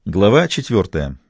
Глава 4.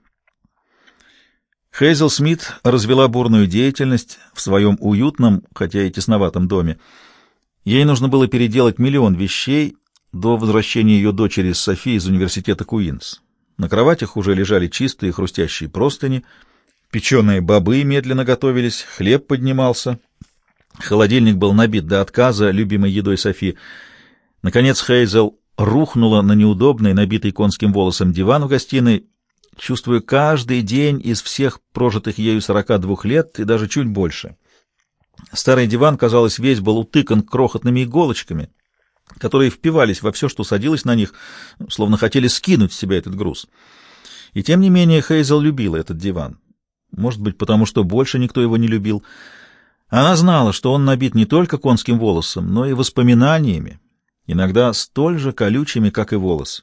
Хейзел Смит развела бурную деятельность в своем уютном, хотя и тесноватом доме. Ей нужно было переделать миллион вещей до возвращения ее дочери Софи из университета Куинс. На кроватях уже лежали чистые хрустящие простыни, печеные бобы медленно готовились, хлеб поднимался. Холодильник был набит до отказа любимой едой Софи. Наконец Хейзел рухнула на неудобный, набитый конским волосом диван в гостиной, чувствуя каждый день из всех прожитых ею 42 лет и даже чуть больше. Старый диван, казалось, весь был утыкан крохотными иголочками, которые впивались во все, что садилось на них, словно хотели скинуть с себя этот груз. И тем не менее Хейзел любила этот диван. Может быть, потому что больше никто его не любил. Она знала, что он набит не только конским волосом, но и воспоминаниями, иногда столь же колючими, как и волос.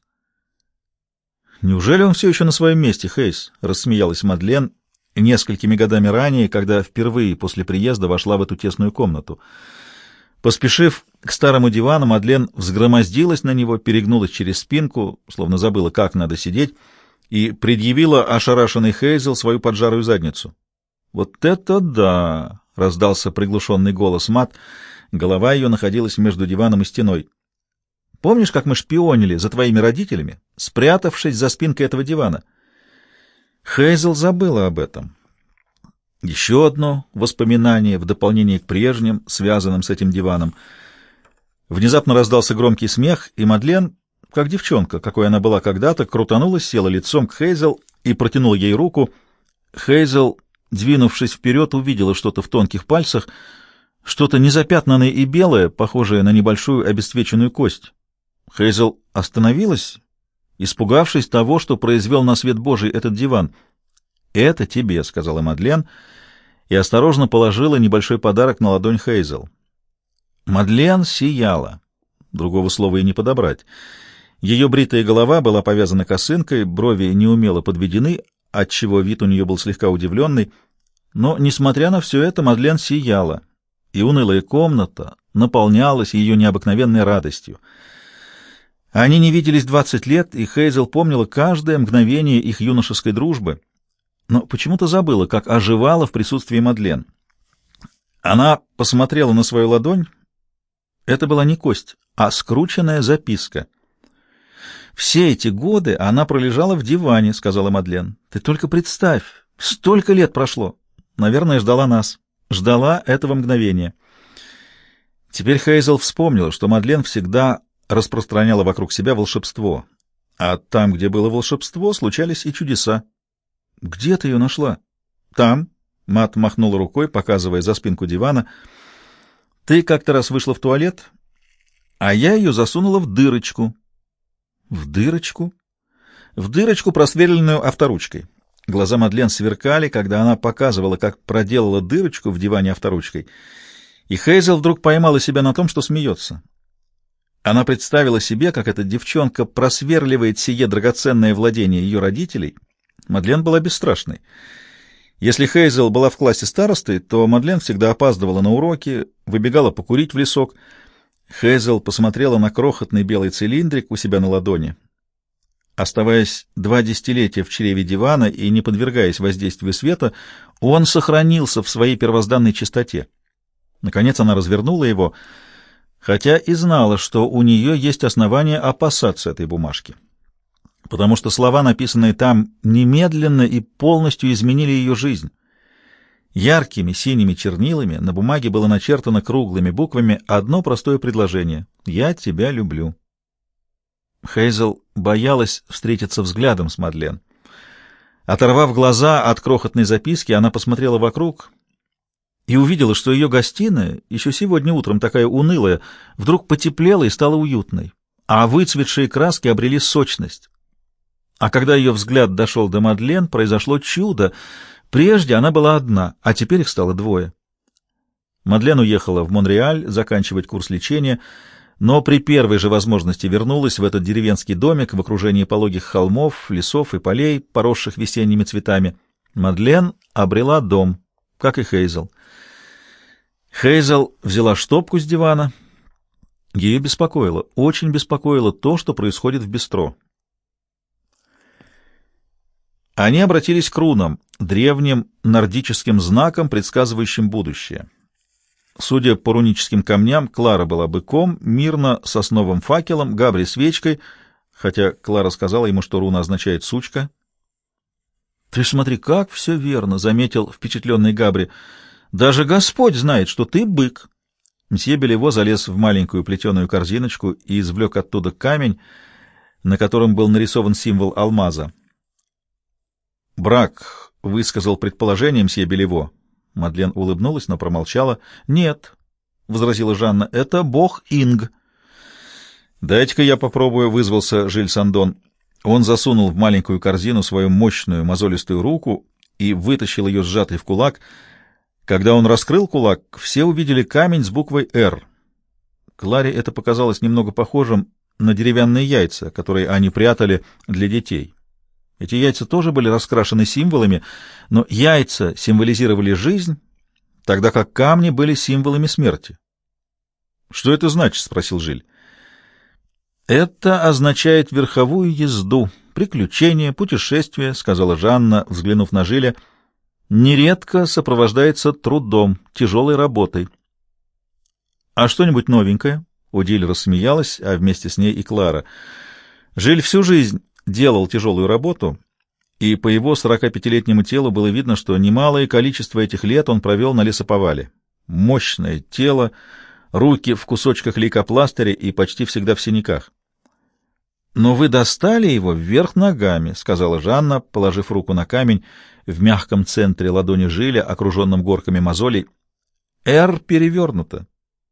«Неужели он все еще на своем месте, Хейз?» — рассмеялась Мадлен несколькими годами ранее, когда впервые после приезда вошла в эту тесную комнату. Поспешив к старому дивану, Мадлен взгромоздилась на него, перегнулась через спинку, словно забыла, как надо сидеть, и предъявила ошарашенный Хейзел свою поджарую задницу. «Вот это да!» — раздался приглушенный голос Мат. Голова ее находилась между диваном и стеной. «Помнишь, как мы шпионили за твоими родителями, спрятавшись за спинкой этого дивана?» Хейзел забыла об этом. Еще одно воспоминание в дополнение к прежним, связанным с этим диваном. Внезапно раздался громкий смех, и Мадлен, как девчонка, какой она была когда-то, крутанулась, села лицом к Хейзел и протянула ей руку. Хейзел, двинувшись вперед, увидела что-то в тонких пальцах, что-то незапятнанное и белое, похожее на небольшую обесцвеченную кость. Хейзел остановилась, испугавшись того, что произвел на свет Божий этот диван. «Это тебе», — сказала Мадлен, и осторожно положила небольшой подарок на ладонь Хейзел. Мадлен сияла, другого слова и не подобрать. Ее бритая голова была повязана косынкой, брови неумело подведены, отчего вид у нее был слегка удивленный, но, несмотря на все это, Мадлен сияла, и унылая комната наполнялась ее необыкновенной радостью. Они не виделись 20 лет, и Хейзел помнила каждое мгновение их юношеской дружбы, но почему-то забыла, как оживала в присутствии Мадлен. Она посмотрела на свою ладонь. Это была не кость, а скрученная записка. «Все эти годы она пролежала в диване», — сказала Мадлен. «Ты только представь, столько лет прошло. Наверное, ждала нас, ждала этого мгновения». Теперь Хейзел вспомнила, что Мадлен всегда распространяла вокруг себя волшебство, а там, где было волшебство, случались и чудеса. «Где ты ее нашла?» «Там», — Мат махнула рукой, показывая за спинку дивана. «Ты как-то раз вышла в туалет, а я ее засунула в дырочку». «В дырочку?» «В дырочку, просверленную авторучкой». Глаза Мадлен сверкали, когда она показывала, как проделала дырочку в диване авторучкой, и Хейзел вдруг поймала себя на том, что смеется. Она представила себе, как эта девчонка просверливает сие драгоценное владение ее родителей. Мадлен была бесстрашной. Если Хейзел была в классе старостой, то Мадлен всегда опаздывала на уроки, выбегала покурить в лесок. Хейзел посмотрела на крохотный белый цилиндрик у себя на ладони. Оставаясь 2 десятилетия в чреве дивана и не подвергаясь воздействию света, он сохранился в своей первозданной чистоте. Наконец она развернула его, хотя и знала, что у нее есть основания опасаться этой бумажки, потому что слова, написанные там, немедленно и полностью изменили ее жизнь. Яркими синими чернилами на бумаге было начертано круглыми буквами одно простое предложение: «Я тебя люблю». Хейзел боялась встретиться взглядом с Мадлен. Оторвав глаза от крохотной записки, она посмотрела вокруг и увидела, что ее гостиная, еще сегодня утром такая унылая, вдруг потеплела и стала уютной, а выцветшие краски обрели сочность. А когда ее взгляд дошел до Мадлен, произошло чудо. Прежде она была одна, а теперь их стало 2. Мадлен уехала в Монреаль заканчивать курс лечения, но при первой же возможности вернулась в этот деревенский домик в окружении пологих холмов, лесов и полей, поросших весенними цветами. Мадлен обрела дом, как и Хейзел. Хейзел взяла стопку с дивана. Ее беспокоило, очень беспокоило то, что происходит в бистро. Они обратились к рунам, древним нордическим знакам, предсказывающим будущее. Судя по руническим камням, Клара была быком, Мирна — сосновым факелом, Габри — свечкой, хотя Клара сказала ему, что руна означает «сучка». «Ты смотри, как все верно», — заметил впечатленный Габри. «Даже Господь знает, что ты бык». Мсье Белево залез в маленькую плетеную корзиночку и извлек оттуда камень, на котором был нарисован символ алмаза. «Брак», — высказал предположение мсье Белево. Мадлен улыбнулась, но промолчала. «Нет», — возразила Жанна, — «это бог Инг». «Дайте-ка я попробую», — вызвался Жиль Сандон. Он засунул в маленькую корзину свою мощную мозолистую руку и вытащил ее сжатой в кулак. Когда он раскрыл кулак, все увидели камень с буквой «Р». Кларе это показалось немного похожим на деревянные яйца, которые они прятали для детей. Эти яйца тоже были раскрашены символами, но яйца символизировали жизнь, тогда как камни были символами смерти. «Что это значит?» — спросил Жиль. «Это означает верховую езду, приключения, путешествия», — сказала Жанна, взглянув на Жиля. «Нередко сопровождается трудом, тяжелой работой». «А что-нибудь новенькое?» — Одиль рассмеялась, а вместе с ней и Клара. Жиль всю жизнь делал тяжелую работу, и по его 45-летнему телу было видно, что немалое количество этих лет он провел на лесоповале. Мощное тело, руки в кусочках лейкопластыря и почти всегда в синяках. «Но вы достали его вверх ногами», — сказала Жанна, положив руку на камень в мягком центре ладони Жиля, окруженном горками мозолей. «Р» перевернуто.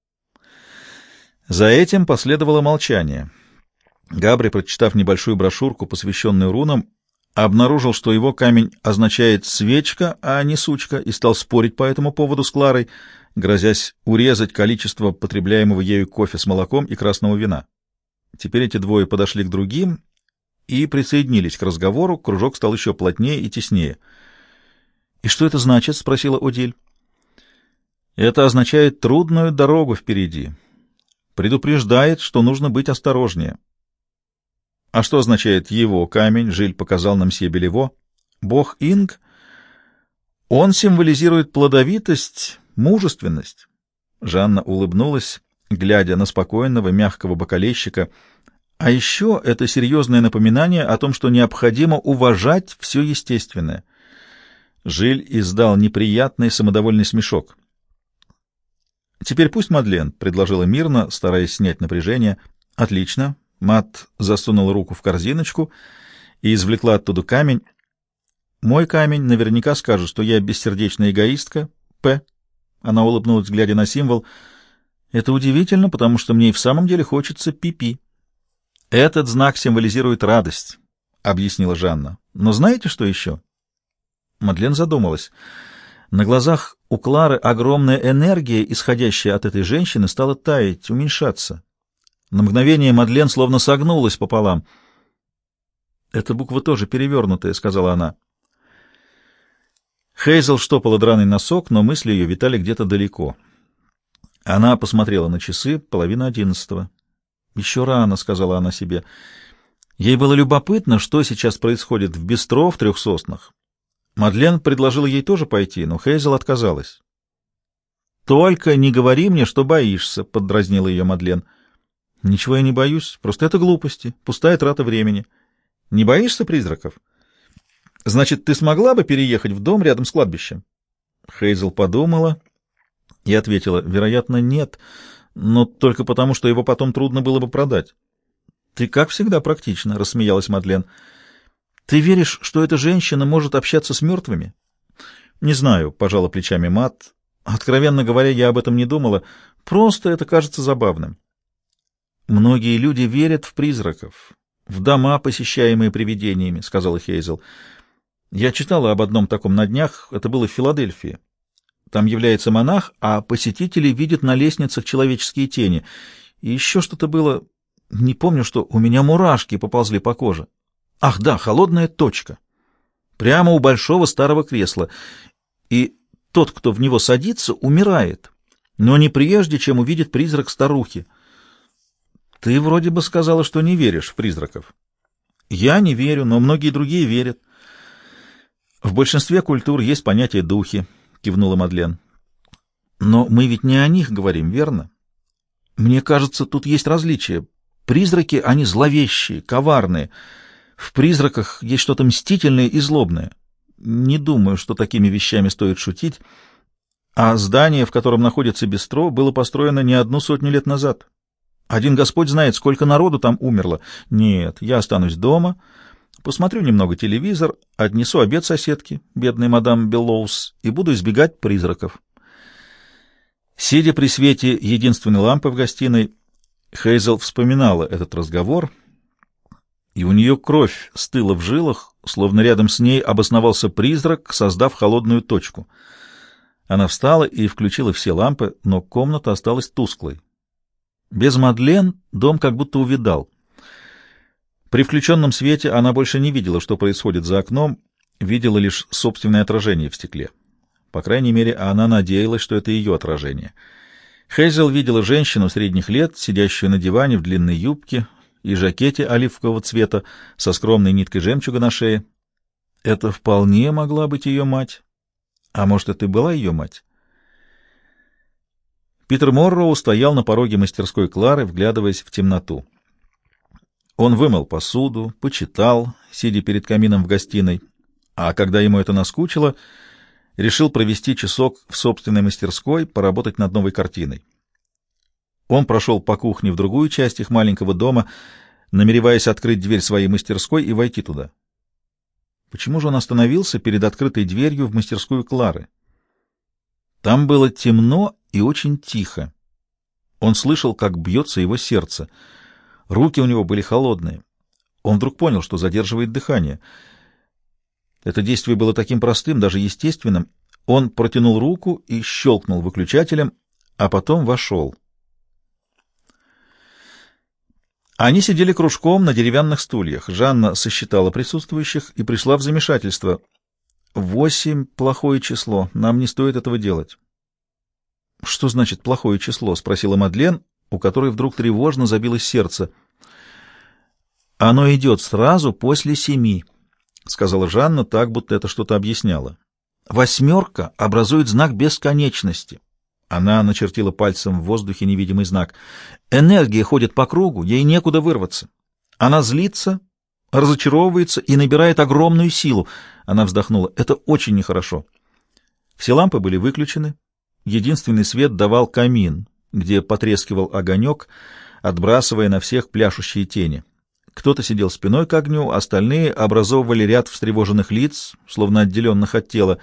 За этим последовало молчание. Габри, прочитав небольшую брошюрку, посвященную рунам, обнаружил, что его камень означает «свечка», а не «сучка», и стал спорить по этому поводу с Кларой, грозясь урезать количество потребляемого ею кофе с молоком и красного вина. Теперь эти двое подошли к другим и присоединились к разговору, кружок стал еще плотнее и теснее. «И что это значит?» — спросила Одиль. «Это означает трудную дорогу впереди. Предупреждает, что нужно быть осторожнее». «А что означает его камень?» — Жиль показал нам мсье Белево. «Бог Инг. Он символизирует плодовитость, мужественность». Жанна улыбнулась, глядя на спокойного, мягкого бокалейщика. «А еще это серьезное напоминание о том, что необходимо уважать все естественное». Жиль издал неприятный самодовольный смешок. «Теперь пусть Мадлен», — предложила Мирна, стараясь снять напряжение. «Отлично». Мат засунула руку в корзиночку и извлекла оттуда камень. «Мой камень наверняка скажет, что я бессердечная эгоистка. П». Она улыбнулась, глядя на символ. «Это удивительно, потому что мне и в самом деле хочется пи-пи». «Этот знак символизирует радость», — объяснила Жанна. «Но знаете, что еще?» Мадлен задумалась. На глазах у Клары огромная энергия, исходящая от этой женщины, стала таять, уменьшаться. На мгновение Мадлен словно согнулась пополам. «Эта буква тоже перевернутая», — сказала она. Хейзел штопала драный носок, но мысли ее витали где-то далеко. Она посмотрела на часы, 10:30. «Еще рано», — сказала она себе. Ей было любопытно, что сейчас происходит в бистро в Трех Соснах. Мадлен предложила ей тоже пойти, но Хейзел отказалась. «Только не говори мне, что боишься», — поддразнила ее Мадлен. «Ничего я не боюсь, просто это глупости, пустая трата времени. Не боишься призраков? Значит, ты смогла бы переехать в дом рядом с кладбищем?» Хейзел подумала и ответила: «Вероятно, нет, но только потому, что его потом трудно было бы продать». «Ты, как всегда, практична», — рассмеялась Мадлен. «Ты веришь, что эта женщина может общаться с мертвыми?» «Не знаю», — пожала плечами Мат. «Откровенно говоря, я об этом не думала. Просто это кажется забавным». «Многие люди верят в призраков, в дома, посещаемые привидениями», — сказала Хейзел. «Я читала об одном таком на днях, это было в Филадельфии. Там является монах, а посетители видят на лестницах человеческие тени. И еще что-то было, не помню что, у меня мурашки поползли по коже. Ах да, холодная точка. Прямо у большого старого кресла. И тот, кто в него садится, умирает, но не прежде, чем увидит призрак старухи». «Ты вроде бы сказала, что не веришь в призраков». «Я не верю, но многие другие верят». В большинстве культур есть понятие «духи», — кивнула Мадлен. Но мы ведь не о них говорим, верно? Мне кажется, тут есть различия. Призраки, они зловещие, коварные. В призраках есть что-то мстительное и злобное. Не думаю, что такими вещами стоит шутить. А здание, в котором находится бистро, было построено не 100 лет назад. Один Господь знает, сколько народу там умерло. Нет, я останусь дома, посмотрю немного телевизор, отнесу обед соседке, бедной мадам Беллоус, и буду избегать призраков. Сидя при свете единственной лампы в гостиной, Хейзел вспоминала этот разговор, и у нее кровь стыла в жилах, словно рядом с ней обосновался призрак, создав холодную точку. Она встала и включила все лампы, но комната осталась тусклой. Без Мадлен дом как будто увядал. При включенном свете она больше не видела, что происходит за окном, видела лишь собственное отражение в стекле. По крайней мере, она надеялась, что это ее отражение. Хейзел видела женщину средних лет, сидящую на диване в длинной юбке и жакете оливкового цвета со скромной ниткой жемчуга на шее. Это вполне могла быть ее мать. А может, это и была ее мать? Питер Морроу стоял на пороге мастерской Клары, вглядываясь в темноту. Он вымыл посуду, почитал, сидя перед камином в гостиной, а когда ему это наскучило, решил провести часок в собственной мастерской, поработать над новой картиной. Он прошел по кухне в другую часть их маленького дома, намереваясь открыть дверь своей мастерской и войти туда. Почему же он остановился перед открытой дверью в мастерскую Клары? Там было темно и очень тихо. Он слышал, как бьется его сердце. Руки у него были холодные. Он вдруг понял, что задерживает дыхание. Это действие было таким простым, даже естественным. Он протянул руку и щелкнул выключателем, а потом вошел. Они сидели кружком на деревянных стульях. Жанна сосчитала присутствующих и пришла в замешательство. 8 — плохое число. Нам не стоит этого делать. — Что значит плохое число? — спросила Мадлен, у которой вдруг тревожно забилось сердце. — Оно идет сразу после 7, — сказала Жанна, так, будто это что-то объясняло. 8 образует знак бесконечности. Она начертила пальцем в воздухе невидимый знак. Энергия ходит по кругу, ей некуда вырваться. Она злится, разочаровывается и набирает огромную силу. Она вздохнула. Это очень нехорошо. Все лампы были выключены. Единственный свет давал камин, где потрескивал огонек, отбрасывая на всех пляшущие тени. Кто-то сидел спиной к огню, остальные образовывали ряд встревоженных лиц, словно отделенных от тела.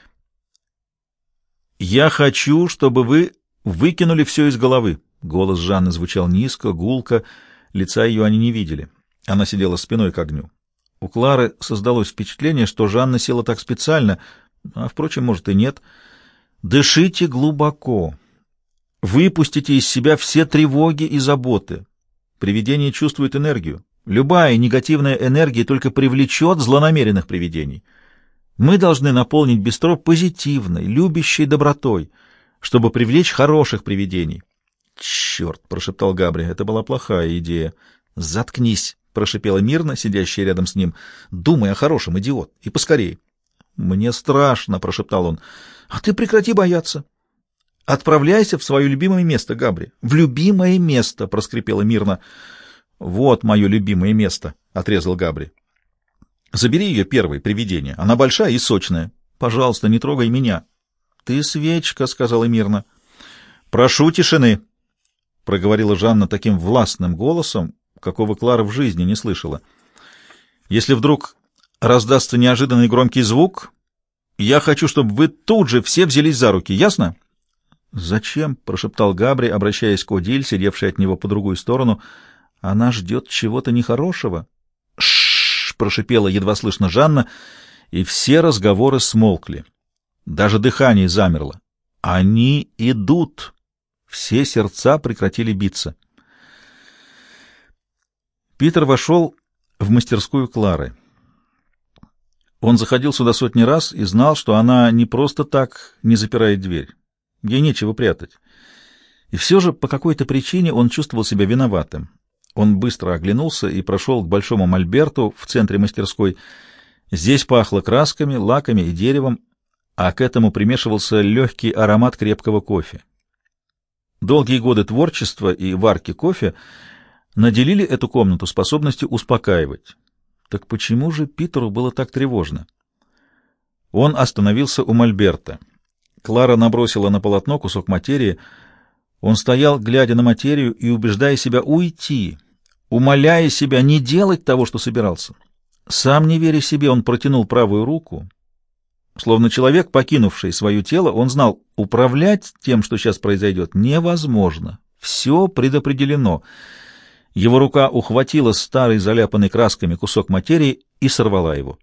«Я хочу, чтобы вы выкинули все из головы». Голос Жанны звучал низко, гулко, лица ее они не видели. Она сидела спиной к огню. У Клары создалось впечатление, что Жанна села так специально, а, впрочем, может и нет. «Дышите глубоко. Выпустите из себя все тревоги и заботы. Привидение чувствует энергию. Любая негативная энергия только привлечет злонамеренных привидений. Мы должны наполнить бистро позитивной, любящей добротой, чтобы привлечь хороших привидений». «Черт!» — прошептал Габри. «Это была плохая идея». «Заткнись!» — прошипела Мирна, сидящая рядом с ним. «Думай о хорошем, идиот, и поскорей». «Мне страшно!» — прошептал он. «А ты прекрати бояться. Отправляйся в свое любимое место, Габри». «В любимое место!» — проскрипела Мирна. «Вот мое любимое место!» — отрезал Габри. «Забери ее первой, привидение. Она большая и сочная. Пожалуйста, не трогай меня». «Ты свечка», — сказала Мирна. «Прошу тишины», — проговорила Жанна таким властным голосом, какого Клара в жизни не слышала. «Если вдруг раздастся неожиданный громкий звук, я хочу, чтобы вы тут же все взялись за руки. Ясно?» «Зачем?» — прошептал Габри, обращаясь к Одиль, сидевшей от него по другую сторону. «Она ждет чего-то нехорошего». «Ш-ш-ш!» — прошипела едва слышно Жанна, и все разговоры смолкли. Даже дыхание замерло. «Они идут!» Все сердца прекратили биться. Питер вошел в мастерскую Клары. Он заходил сюда сотни раз и знал, что она не просто так не запирает дверь. Ей нечего прятать. И все же по какой-то причине он чувствовал себя виноватым. Он быстро оглянулся и прошел к большому мольберту в центре мастерской. Здесь пахло красками, лаками и деревом, а к этому примешивался легкий аромат крепкого кофе. Долгие годы творчества и варки кофе наделили эту комнату способностью успокаивать. Так почему же Питеру было так тревожно? Он остановился у мольберта. Клара набросила на полотно кусок материи. Он стоял, глядя на материю и убеждая себя уйти, умоляя себя не делать того, что собирался. Сам не веря себе, он протянул правую руку. Словно человек, покинувший свое тело, он знал, управлять тем, что сейчас произойдет, невозможно. Все предопределено. Его рука ухватила старый, заляпанный красками кусок материи и сорвала его.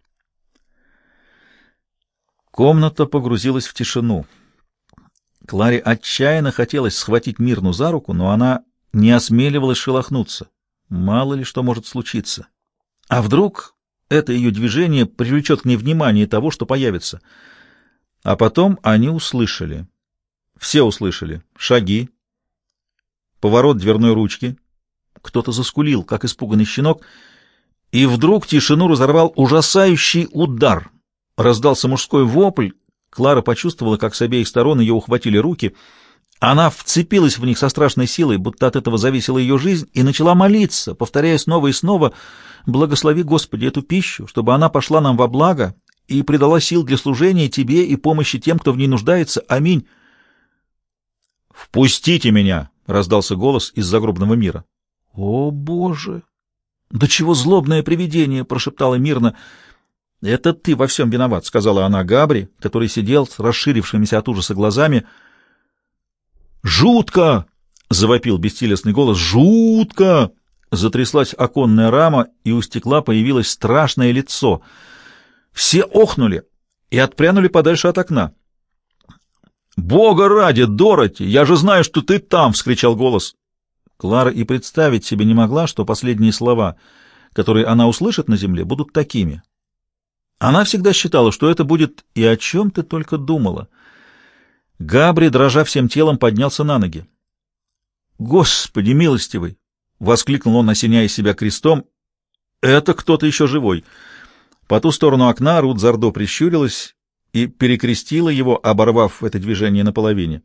Комната погрузилась в тишину. Кларе отчаянно хотелось схватить Мирну за руку, но она не осмеливалась шелохнуться. Мало ли что может случиться. А вдруг это ее движение привлечет к ней внимание того, что появится? А потом они услышали. Все услышали. Шаги. Поворот дверной ручки. Кто-то заскулил, как испуганный щенок. И вдруг тишину разорвал ужасающий удар. Раздался мужской вопль. Клара почувствовала, как с обеих сторон ее ухватили руки. Она вцепилась в них со страшной силой, будто от этого зависела ее жизнь, и начала молиться, повторяя снова и снова: «Благослови, Господи, эту пищу, чтобы она пошла нам во благо и придала сил для служения Тебе и помощи тем, кто в ней нуждается. Аминь». «Впустите меня!» — раздался голос из загробного мира. «О, Боже! Да чего злобное привидение!» — прошептала Мирна. «Это ты во всем виноват», — сказала она Габри, который сидел с расширившимися от ужаса глазами. «Жутко!» — завопил бестелесный голос. «Жутко!» Затряслась оконная рама, и у стекла появилось страшное лицо. Все охнули и отпрянули подальше от окна. «Бога ради, Дороти! Я же знаю, что ты там!» — вскричал голос. Клара и представить себе не могла, что последние слова, которые она услышит на земле, будут такими. Она всегда считала, что это будет «и о чем ты только думала». Габри, дрожа всем телом, поднялся на ноги. «Господи милостивый!» — воскликнул он, осеняя себя крестом. «Это кто-то еще живой!» По ту сторону окна Рут Зардо прищурилась и перекрестила его, оборвав это движение наполовине.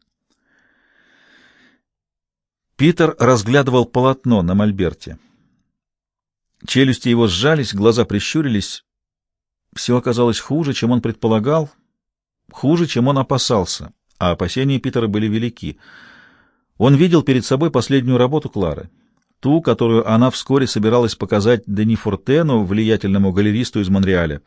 Питер разглядывал полотно на мольберте. Челюсти его сжались, глаза прищурились. Все оказалось хуже, чем он предполагал, хуже, чем он опасался, а опасения Питера были велики. Он видел перед собой последнюю работу Клары, ту, которую она вскоре собиралась показать Дени Фортену, влиятельному галеристу из Монреаля.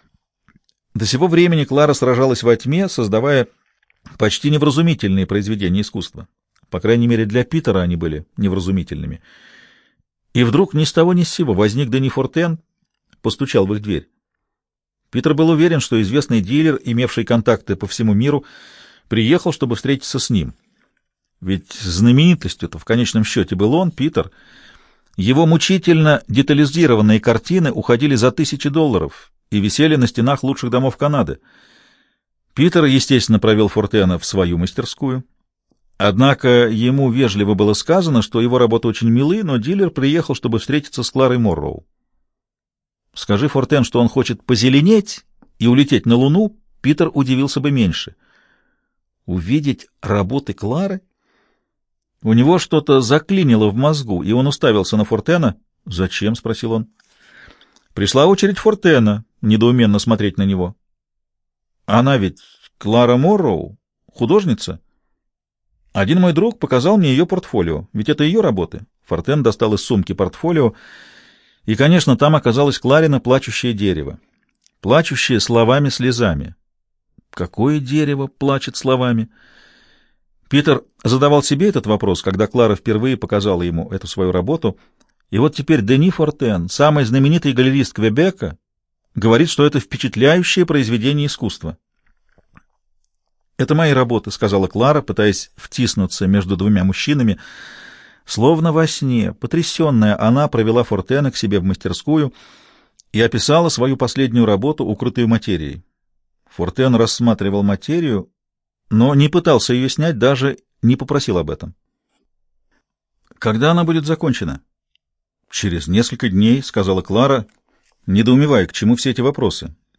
До сего времени Клара сражалась во тьме, создавая почти невразумительные произведения искусства. По крайней мере, для Питера они были невразумительными. И вдруг ни с того ни с сего возник Дени Фортен, постучал в их дверь. Питер был уверен, что известный дилер, имевший контакты по всему миру, приехал, чтобы встретиться с ним. Ведь знаменитостью-то в конечном счете был он, Питер. Его мучительно детализированные картины уходили за $1000 и висели на стенах лучших домов Канады. Питер, естественно, провел Фортена в свою мастерскую. Однако ему вежливо было сказано, что его работы очень милы, но дилер приехал, чтобы встретиться с Кларой Морроу. Скажи Фортен, что он хочет позеленеть и улететь на Луну, Питер удивился бы меньше. Увидеть работы Клары? У него что-то заклинило в мозгу, и он уставился на Фортена. «Зачем?» — спросил он. Пришла очередь Фортена недоуменно смотреть на него. «Она ведь Клара Морроу, художница?» «Один мой друг показал мне ее портфолио, ведь это ее работы». Фортен достал из сумки портфолио, и, конечно, там оказалось Кларина плачущее дерево, плачущее словами-слезами. Какое дерево плачет словами? Питер задавал себе этот вопрос, когда Клара впервые показала ему эту свою работу, и вот теперь Дени Фортен, самый знаменитый галерист Квебека, говорит, что это впечатляющее произведение искусства. «Это мои работы», — сказала Клара, пытаясь втиснуться между двумя мужчинами. Словно во сне, потрясенная, она провела Фортена к себе в мастерскую и описала свою последнюю работу, укрытую материей. Фортен рассматривал материю, но не пытался ее снять, даже не попросил об этом. «Когда она будет закончена?» «Через несколько дней», — сказала Клара, недоумевая, к чему все эти вопросы.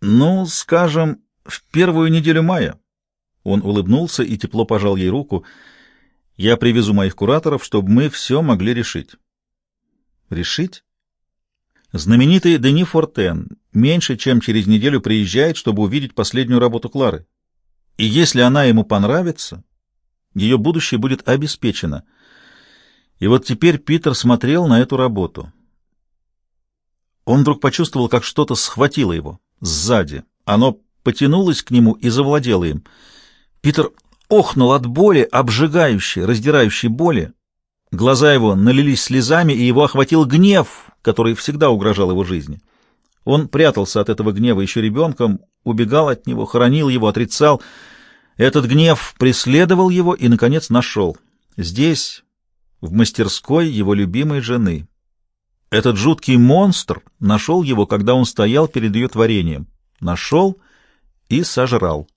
Ну, скажем, в первую неделю мая. Он улыбнулся и тепло пожал ей руку. Я привезу моих кураторов, чтобы мы все могли решить. Решить? Знаменитый Дени Фортен меньше чем через неделю приезжает, чтобы увидеть последнюю работу Клары. И если она ему понравится, ее будущее будет обеспечено. И вот теперь Питер смотрел на эту работу. Он вдруг почувствовал, как что-то схватило его сзади. Оно потянулось к нему и завладело им. Питер охнул от боли, обжигающей, раздирающей боли. Глаза его налились слезами, и его охватил гнев, который всегда угрожал его жизни. Он прятался от этого гнева еще ребенком, убегал от него, хоронил его, отрицал. Этот гнев преследовал его и, наконец, нашел. Здесь, в мастерской его любимой жены. Этот жуткий монстр нашел его, когда он стоял перед ее творением. Нашел и сожрал.